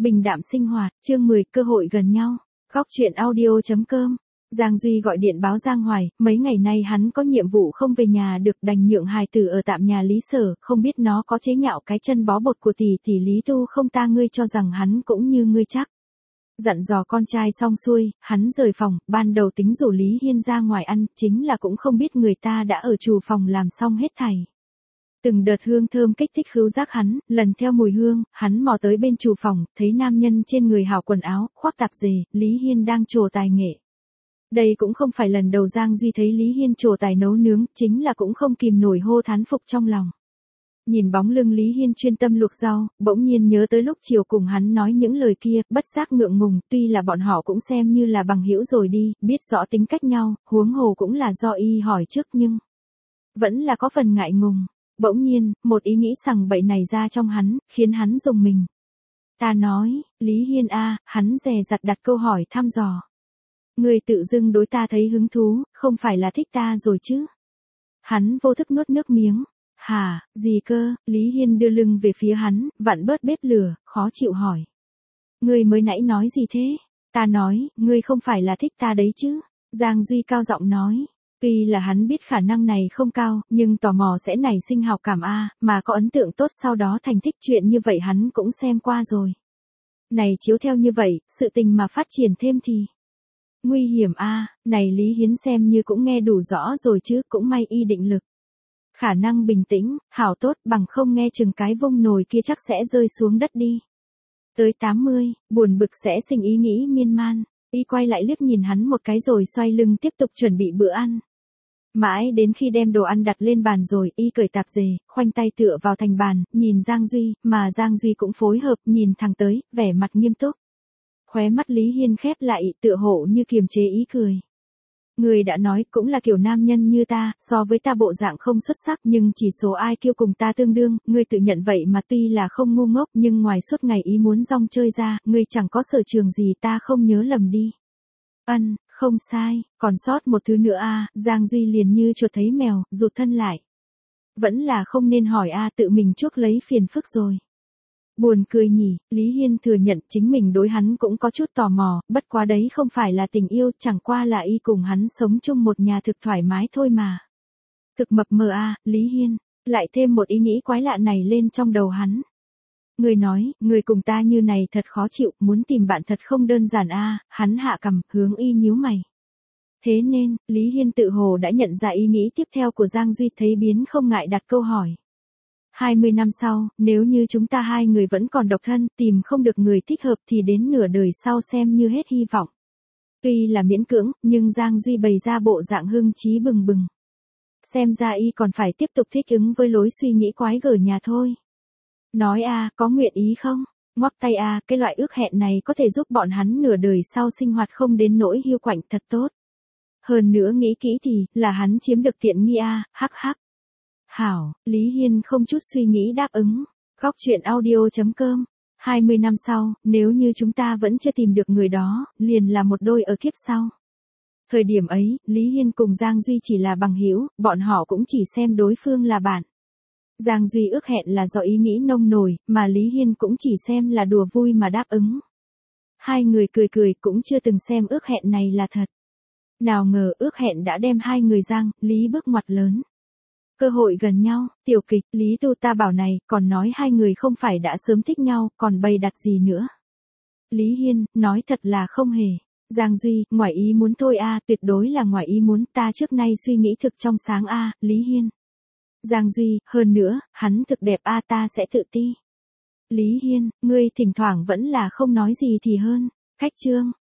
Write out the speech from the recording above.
Bình đạm sinh hoạt, chương 10, cơ hội gần nhau. Góc truyện audio.com. Giang Duy gọi điện báo Giang Hoài, mấy ngày nay hắn có nhiệm vụ không về nhà được, đành nhượng hài tử ở tạm nhà Lý Sở, không biết nó có chế nhạo cái chân bó bột của tỷ Lý Tu không ta, ngươi cho rằng hắn cũng như ngươi chắc. Dặn dò con trai xong xuôi, hắn rời phòng, ban đầu tính rủ Lý Hiên ra ngoài ăn, chính là cũng không biết người ta đã ở trù phòng làm xong hết thảy. Từng đợt hương thơm kích thích khứu giác hắn, lần theo mùi hương, hắn mò tới bên trù phòng, thấy nam nhân trên người hào quần áo, khoác tạp dề, Lý Hiên đang trổ tài nghệ. Đây cũng không phải lần đầu Giang Duy thấy Lý Hiên trổ tài nấu nướng, chính là cũng không kìm nổi hô thán phục trong lòng. Nhìn bóng lưng Lý Hiên chuyên tâm luộc rau, bỗng nhiên nhớ tới lúc chiều cùng hắn nói những lời kia, bất giác ngượng ngùng, tuy là bọn họ cũng xem như là bằng hữu rồi đi, biết rõ tính cách nhau, huống hồ cũng là do y hỏi trước nhưng vẫn là có phần ngại ngùng. Bỗng nhiên, một ý nghĩ sằng bậy này ra trong hắn, khiến hắn rùng mình. Ta nói, Lý Hiên a, hắn dè dặt đặt câu hỏi thăm dò. Người tự dưng đối ta thấy hứng thú, không phải là thích ta rồi chứ? Hắn vô thức nuốt nước miếng. Hả, gì cơ? Lý Hiên đưa lưng về phía hắn, vặn bớt bếp lửa, khó chịu hỏi. Ngươi mới nãy nói gì thế? Ta nói, ngươi không phải là thích ta đấy chứ? Giang Duy cao giọng nói. Tuy là hắn biết khả năng này không cao, nhưng tò mò sẽ nảy sinh hào cảm a, mà có ấn tượng tốt sau đó thành thích, chuyện như vậy hắn cũng xem qua rồi. Này chiếu theo như vậy, sự tình mà phát triển thêm thì nguy hiểm a, này Lý Hiến xem như cũng nghe đủ rõ rồi chứ, cũng may y định lực. Khả năng bình tĩnh, hảo tốt, bằng không nghe chừng cái vung nồi kia chắc sẽ rơi xuống đất đi. Tới 80, buồn bực sẽ sinh ý nghĩ miên man, y quay lại liếc nhìn hắn một cái rồi xoay lưng tiếp tục chuẩn bị bữa ăn. Mãi đến khi đem đồ ăn đặt lên bàn rồi, y cởi tạp dề, khoanh tay tựa vào thành bàn, nhìn Giang Duy, mà Giang Duy cũng phối hợp, nhìn thẳng tới, vẻ mặt nghiêm túc. Khóe mắt Lý Hiên khép lại, tựa hộ như kiềm chế ý cười. Người đã nói cũng là kiểu nam nhân như ta, so với ta bộ dạng không xuất sắc nhưng chỉ số ai kêu cùng ta tương đương, ngươi tự nhận vậy mà tuy là không ngu ngốc nhưng ngoài suốt ngày ý muốn rong chơi ra, ngươi chẳng có sở trường gì ta không nhớ lầm đi. Không sai, còn sót một thứ nữa a, Giang Duy liền như chuột thấy mèo, rụt thân lại. Vẫn là không nên hỏi a, tự mình chuốc lấy phiền phức rồi. Buồn cười nhỉ, Lý Hiên thừa nhận chính mình đối hắn cũng có chút tò mò, bất quá đấy không phải là tình yêu, chẳng qua là y cùng hắn sống chung một nhà thực thoải mái thôi mà. Thực mập mờ a, Lý Hiên, lại thêm một ý nghĩ quái lạ này lên trong đầu hắn. Người nói, người cùng ta như này thật khó chịu, muốn tìm bạn thật không đơn giản a, hắn hạ cằm, hướng y nhíu mày. Thế nên, Lý Hiên tự hồ đã nhận ra ý nghĩ tiếp theo của Giang Duy, thấy biến không ngại đặt câu hỏi. 20 năm sau, nếu như chúng ta hai người vẫn còn độc thân, tìm không được người thích hợp thì đến nửa đời sau xem như hết hy vọng. Tuy là miễn cưỡng, nhưng Giang Duy bày ra bộ dạng hưng trí bừng bừng. Xem ra y còn phải tiếp tục thích ứng với lối suy nghĩ quái gở nhà thôi. Nói a, có nguyện ý không? Ngoắc tay a, cái loại ước hẹn này có thể giúp bọn hắn nửa đời sau sinh hoạt không đến nỗi hiu quạnh, thật tốt. Hơn nữa nghĩ kỹ thì, là hắn chiếm được tiện nghi a, hắc hắc. Hảo, Lý Hiên không chút suy nghĩ đáp ứng. Góc truyện audio.com. 20 năm sau, nếu như chúng ta vẫn chưa tìm được người đó, liền là một đôi ở kiếp sau. Thời điểm ấy, Lý Hiên cùng Giang Duy chỉ là bằng hữu, bọn họ cũng chỉ xem đối phương là bạn. Giang Duy ước hẹn là do ý nghĩ nông nổi, mà Lý Hiên cũng chỉ xem là đùa vui mà đáp ứng. Hai người cười cười cũng chưa từng xem ước hẹn này là thật. Nào ngờ ước hẹn đã đem hai người Giang, Lý bước ngoặt lớn. Cơ hội gần nhau, tiểu kịch, Lý Tu ta bảo này, còn nói hai người không phải đã sớm thích nhau, còn bày đặt gì nữa. Lý Hiên, nói thật là không hề. Giang Duy, ngoài ý muốn thôi a, tuyệt đối là ngoài ý muốn, ta trước nay suy nghĩ thực trong sáng a, Lý Hiên. Giang Duy, hơn nữa, hắn thực đẹp a, ta sẽ tự ti. Lý Hiên, ngươi thỉnh thoảng vẫn là không nói gì thì hơn. Khách chương.